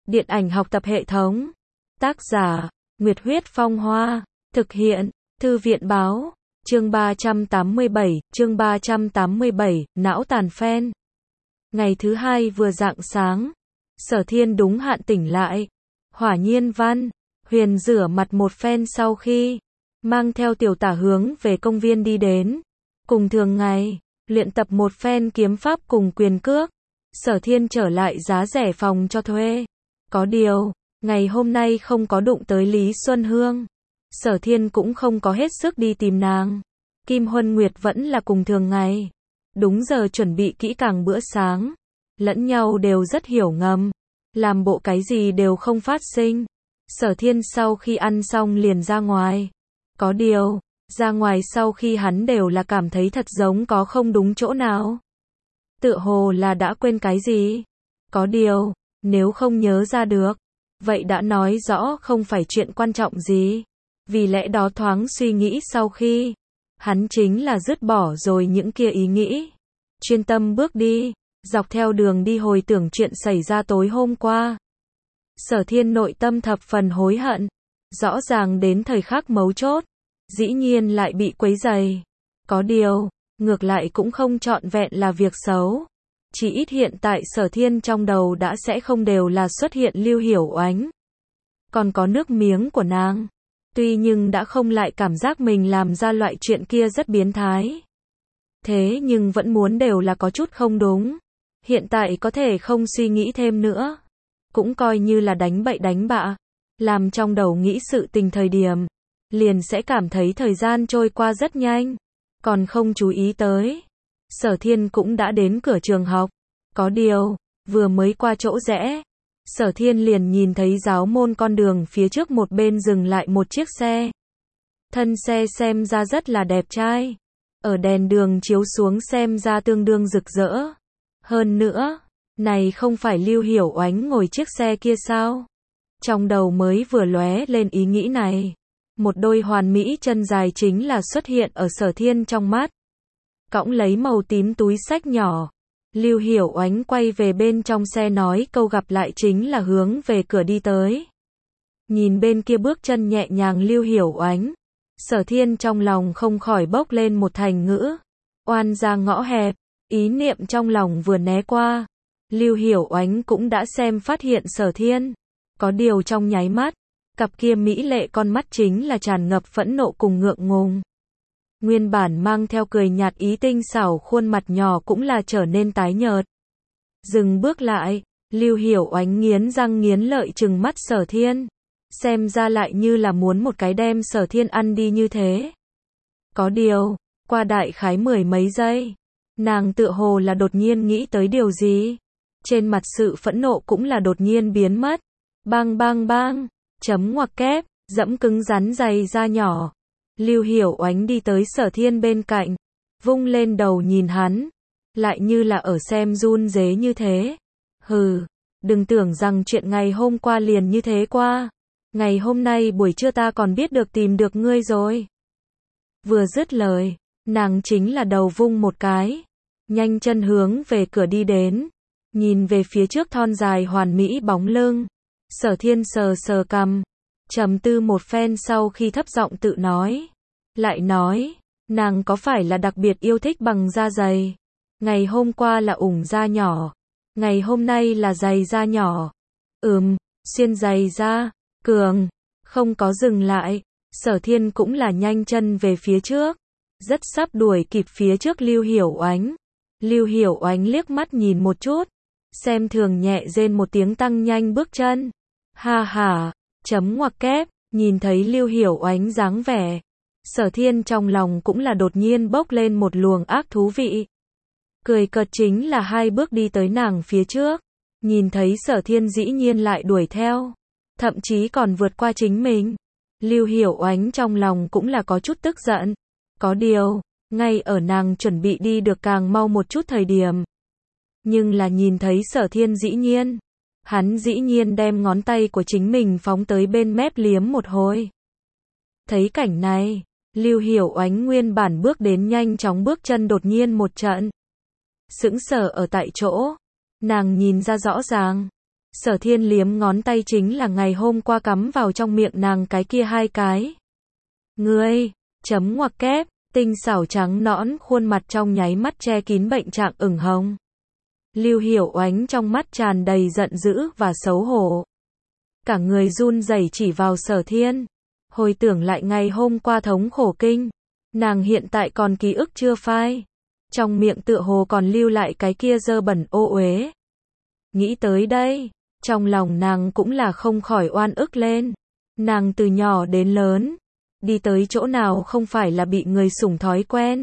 Điện ảnh học tập hệ thống. Tác giả, Nguyệt Huyết Phong Hoa. Thực hiện, Thư viện Báo. Chương 387, não tàn phen. Ngày thứ hai vừa rạng sáng, Sở Thiên đúng hạn tỉnh lại. Hỏa Nhiên Văn, Huyền rửa mặt một phen sau khi mang theo Tiểu Tả hướng về công viên đi đến. Cùng thường ngày, luyện tập một phen kiếm pháp cùng quyền cước, Sở Thiên trở lại giá rẻ phòng cho thuê. Có điều, ngày hôm nay không có đụng tới Lý Xuân Hương. Sở Thiên cũng không có hết sức đi tìm nàng. Kim Huân Nguyệt vẫn là cùng thường ngày. Đúng giờ chuẩn bị kỹ càng bữa sáng. Lẫn nhau đều rất hiểu ngầm. Làm bộ cái gì đều không phát sinh. Sở Thiên sau khi ăn xong liền ra ngoài. Có điều, ra ngoài sau khi hắn đều là cảm thấy thật giống có không đúng chỗ nào. Tựa hồ là đã quên cái gì. Có điều, nếu không nhớ ra được, vậy đã nói rõ không phải chuyện quan trọng gì. Vì lẽ đó thoáng suy nghĩ sau khi, hắn chính là dứt bỏ rồi những kia ý nghĩ. Chuyên tâm bước đi, dọc theo đường đi hồi tưởng chuyện xảy ra tối hôm qua. Sở Thiên nội tâm thập phần hối hận. Rõ ràng đến thời khắc mấu chốt, dĩ nhiên lại bị quấy rầy. Có điều, ngược lại cũng không trọn vẹn là việc xấu. Chỉ ít hiện tại Sở Thiên trong đầu đã sẽ không đều là xuất hiện Lưu Hiểu Oánh. Còn có nước miếng của nàng. Tuy nhưng đã không lại cảm giác mình làm ra loại chuyện kia rất biến thái. Thế nhưng vẫn muốn đều là có chút không đúng. Hiện tại có thể không suy nghĩ thêm nữa. Cũng coi như là đánh bậy đánh bạ. Làm trong đầu nghĩ sự tình thời điểm, liền sẽ cảm thấy thời gian trôi qua rất nhanh. Còn không chú ý tới. Sở Thiên cũng đã đến cửa trường học. Có điều, vừa mới qua chỗ rẽ, Sở Thiên liền nhìn thấy giáo môn con đường phía trước một bên dừng lại một chiếc xe. Thân xe xem ra rất là đẹp trai. Ở đèn đường chiếu xuống xem ra tương đương rực rỡ. Hơn nữa, này không phải Lưu Hiểu Oánh ngồi chiếc xe kia sao? Trong đầu mới vừa lóe lên ý nghĩ này. Một đôi hoàn mỹ chân dài chính là xuất hiện ở Sở Thiên trong mắt. Cõng lấy màu tím túi xách nhỏ. Lưu Hiểu Oánh quay về bên trong xe nói câu gặp lại chính là hướng về cửa đi tới. Nhìn bên kia bước chân nhẹ nhàng Lưu Hiểu Oánh, Sở Thiên trong lòng không khỏi bốc lên một thành ngữ. Oan ra ngõ hẹp, ý niệm trong lòng vừa né qua. Lưu Hiểu Oánh cũng đã xem phát hiện Sở Thiên. Có điều trong nháy mắt, cặp kia mỹ lệ con mắt chính là tràn ngập phẫn nộ cùng ngượng ngùng. Nguyên bản mang theo cười nhạt ý tinh xảo khuôn mặt nhỏ cũng là trở nên tái nhợt. Dừng bước lại, Lưu Hiểu Oánh nghiến răng nghiến lợi trừng mắt Sở Thiên. Xem ra lại như là muốn một cái đem Sở Thiên ăn đi như thế. Có điều, qua đại khái mười mấy giây, nàng tựa hồ là đột nhiên nghĩ tới điều gì. Trên mặt sự phẫn nộ cũng là đột nhiên biến mất. Bang bang bang, chấm ngoặc kép, dẫm cứng rắn giày da nhỏ. Lưu Hiểu Oánh đi tới Sở Thiên bên cạnh, vung lên đầu nhìn hắn, lại như là ở xem run rế như thế. Hừ, đừng tưởng rằng chuyện ngày hôm qua liền như thế qua. Ngày hôm nay buổi trưa ta còn biết được tìm được ngươi rồi. Vừa dứt lời, nàng chính là đầu vung một cái, nhanh chân hướng về cửa đi đến, nhìn về phía trước thon dài hoàn mỹ bóng lưng. Sở Thiên sờ sờ cằm, trầm tư một phen sau khi thấp giọng tự nói. Lại nói, nàng có phải là đặc biệt yêu thích bằng da dày? Ngày hôm qua là ủng da nhỏ, ngày hôm nay là dày da nhỏ. Xuyên dày da, cường, không có dừng lại. Sở Thiên cũng là nhanh chân về phía trước, rất sắp đuổi kịp phía trước Lưu Hiểu Oánh. Lưu Hiểu Oánh liếc mắt nhìn một chút, xem thường nhẹ rên một tiếng tăng nhanh bước chân. Ha ha, chấm ngoặc kép, nhìn thấy Lưu Hiểu Oánh dáng vẻ, Sở Thiên trong lòng cũng là đột nhiên bốc lên một luồng ác thú vị. Cười cợt chính là hai bước đi tới nàng phía trước, nhìn thấy Sở Thiên dĩ nhiên lại đuổi theo, thậm chí còn vượt qua chính mình. Lưu Hiểu Oánh trong lòng cũng là có chút tức giận. Có điều, ngay ở nàng chuẩn bị đi được càng mau một chút thời điểm, nhưng là nhìn thấy Sở Thiên hắn dĩ nhiên đem ngón tay của chính mình phóng tới bên mép liếm một hồi. Thấy cảnh này, Lưu Hiểu Oánh nguyên bản bước đến nhanh chóng bước chân đột nhiên một trận. Sững sờ ở tại chỗ, nàng nhìn ra rõ ràng, Sở Thiên liếm ngón tay chính là ngày hôm qua cắm vào trong miệng nàng cái kia 2 cái. Ngươi, chấm ngoặc kép, tinh xảo trắng nõn khuôn mặt trong nháy mắt che kín bệnh trạng ửng hồng. Lưu Hiểu Oánh trong mắt tràn đầy giận dữ và xấu hổ. Cả người run rẩy chỉ vào Sở Thiên. Hồi tưởng lại ngày hôm qua thống khổ kinh. Nàng hiện tại còn ký ức chưa phai. Trong miệng tựa hồ còn lưu lại cái kia dơ bẩn ô uế. Nghĩ tới đây, trong lòng nàng cũng là không khỏi oan ức lên. Nàng từ nhỏ đến lớn, đi tới chỗ nào không phải là bị người sủng thói quen.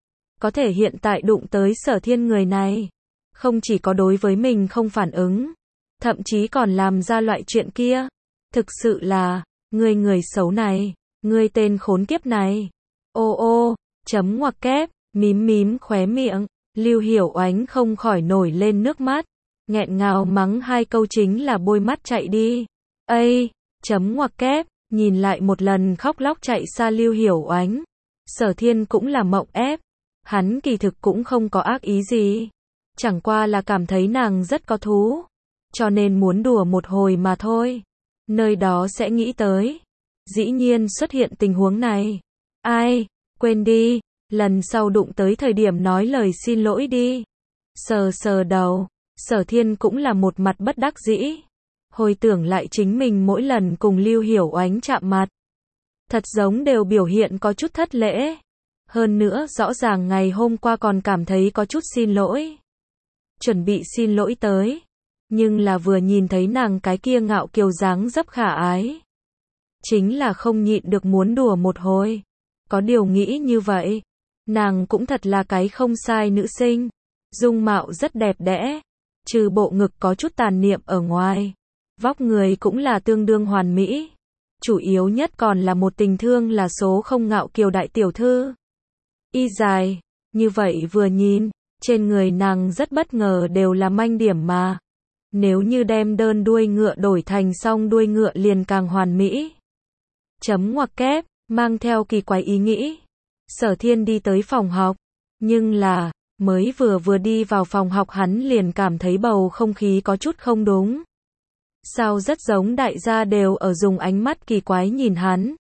Có thể hiện tại đụng tới Sở Thiên người này, không chỉ có đối với mình không phản ứng, thậm chí còn làm ra loại chuyện kia. Thực sự là, ngươi người xấu này, ngươi tên khốn kiếp này. Ô ô, chấm ngoặc kép, mím khóe miệng, Lưu Hiểu Oánh không khỏi nổi lên nước mắt, nghẹn ngào mắng 2 câu chính là bôi mắt chạy đi. Ây, chấm ngoặc kép, nhìn lại một lần khóc lóc chạy xa Lưu Hiểu Oánh. Sở Thiên cũng là mộng ép, hắn kỳ thực cũng không có ác ý gì, chẳng qua là cảm thấy nàng rất có thú, cho nên muốn đùa một hồi mà thôi. Nơi đó sẽ nghĩ tới, dĩ nhiên xuất hiện tình huống này. Ai, quên đi, lần sau đụng tới thời điểm nói lời xin lỗi đi. Sờ sờ đầu, Sở Thiên cũng là một mặt bất đắc dĩ. Hồi tưởng lại chính mình mỗi lần cùng Lưu Hiểu Oánh chạm mặt, thật giống đều biểu hiện có chút thất lễ. Hơn nữa rõ ràng ngày hôm qua còn cảm thấy có chút xin lỗi, chuẩn bị xin lỗi tới. Nhưng là vừa nhìn thấy nàng cái kia ngạo kiều dáng dấp khả ái, chính là không nhịn được muốn đùa một hồi. Có điều nghĩ như vậy, nàng cũng thật là cái không sai nữ sinh, dung mạo rất đẹp đẽ, trừ bộ ngực có chút tàn niệm ở ngoài, vóc người cũng là tương đương hoàn mỹ. Chủ yếu nhất còn là một tình thương là số không ngạo kiều đại tiểu thư. Y dài, như vậy vừa nhìn, trên người nàng rất bất ngờ đều là manh điểm mà. Nếu như đem đơn đuôi ngựa đổi thành song đuôi ngựa liền càng hoàn mỹ. Chấm ngoặc kép, mang theo kỳ quái ý nghĩ. Sở Thiên đi tới phòng học, nhưng là, mới vừa đi vào phòng học hắn liền cảm thấy bầu không khí có chút không đúng. Sao rất giống đại gia đều ở dùng ánh mắt kỳ quái nhìn hắn.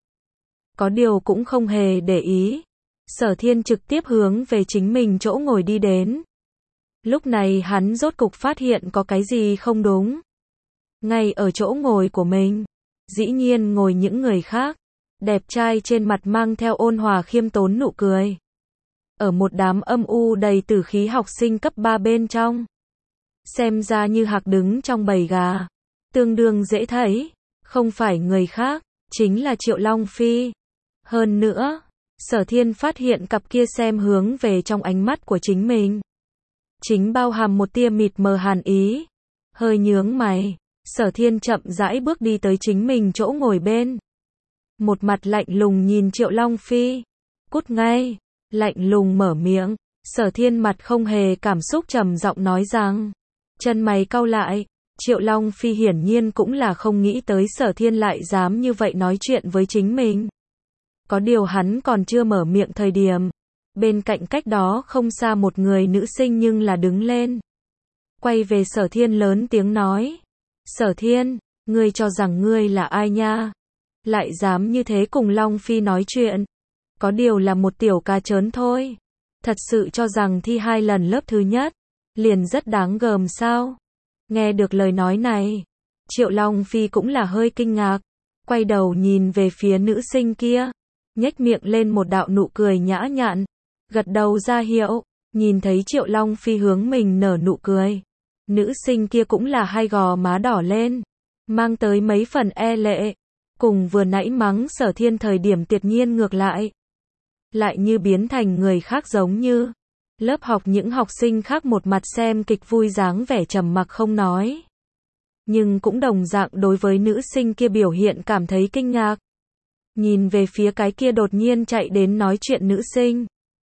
Có điều cũng không hề để ý. Sở Thiên trực tiếp hướng về chính mình chỗ ngồi đi đến. Lúc này hắn rốt cục phát hiện có cái gì không đúng. Ngay ở chỗ ngồi của mình, dĩ nhiên ngồi những người khác. Đẹp trai trên mặt mang theo ôn hòa khiêm tốn nụ cười. Ở một đám âm u đầy tử khí học sinh cấp 3 bên trong. Xem ra như hạc đứng trong bầy gà. Tương đương dễ thấy, không phải người khác, chính là Triệu Long Phi. Hơn nữa, Sở Thiên phát hiện cặp kia xem hướng về trong ánh mắt của chính mình, chính bao hàm một tia mịt mờ hàn ý. Hơi nhướng mày, Sở Thiên chậm rãi bước đi tới chính mình chỗ ngồi bên. Một mặt lạnh lùng nhìn Triệu Long Phi. Cút ngay, lạnh lùng mở miệng. Sở Thiên mặt không hề cảm xúc trầm giọng nói rằng. Chân mày cau lại. Triệu Long Phi hiển nhiên cũng là không nghĩ tới Sở Thiên lại dám như vậy nói chuyện với chính mình. Có điều hắn còn chưa mở miệng thời điểm, bên cạnh cách đó không xa một người nữ sinh nhưng là đứng lên. Quay về Sở Thiên lớn tiếng nói. Sở Thiên, ngươi cho rằng ngươi là ai nha? Lại dám như thế cùng Long Phi nói chuyện. Có điều là một tiểu ca trớn thôi. Thật sự cho rằng thi 2 lần lớp thứ nhất, liền rất đáng gờm sao? Nghe được lời nói này, Triệu Long Phi cũng là hơi kinh ngạc, quay đầu nhìn về phía nữ sinh kia, nhếch miệng lên một đạo nụ cười nhã nhặn, gật đầu ra hiệu, nhìn thấy Triệu Long Phi hướng mình nở nụ cười. Nữ sinh kia cũng là hai gò má đỏ lên, mang tới mấy phần e lệ, cùng vừa nãy mắng Sở Thiên thời điểm tuyệt nhiên ngược lại. Lại như biến thành người khác giống như. Lớp học những học sinh khác một mặt xem kịch vui dáng vẻ trầm mặc không nói. Nhưng cũng đồng dạng đối với nữ sinh kia biểu hiện cảm thấy kinh ngạc. Nhìn về phía cái kia đột nhiên chạy đến nói chuyện nữ sinh.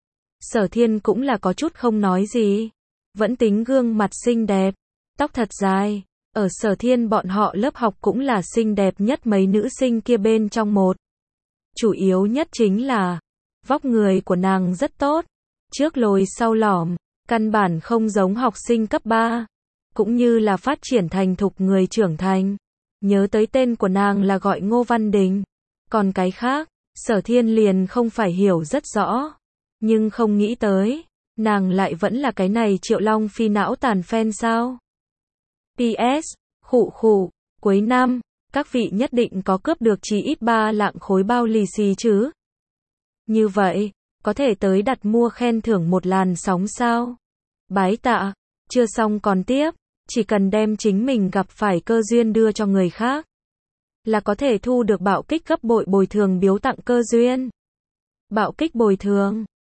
Sở Thiên cũng là có chút không nói gì. Vẫn tính gương mặt xinh đẹp, tóc thật dài. Ở Sở Thiên bọn họ lớp học cũng là xinh đẹp nhất mấy nữ sinh kia bên trong một. Chủ yếu nhất chính là vóc người của nàng rất tốt. Trước lồi sau lõm, căn bản không giống học sinh cấp 3. cũng như là phát triển thành thục người trưởng thành. Nhớ tới tên của nàng là gọi Ngô Văn Đình. Còn cái khác, Sở Thiên liền không phải hiểu rất rõ. Nhưng không nghĩ tới, nàng lại vẫn là cái này Triệu Long Phi não tàn fan sao? PS, khụ khụ, cuối năm, các vị nhất định có cướp được chí ít 3 lạng khối bao lì xì chứ? Như vậy, có thể tới đặt mua khen thưởng một làn sóng sao? Bái tạ, chưa xong còn tiếp, chỉ cần đem chính mình gặp phải cơ duyên đưa cho người khác, là có thể thu được bạo kích gấp bội bồi thường biếu tặng cơ duyên. Bạo kích bồi thường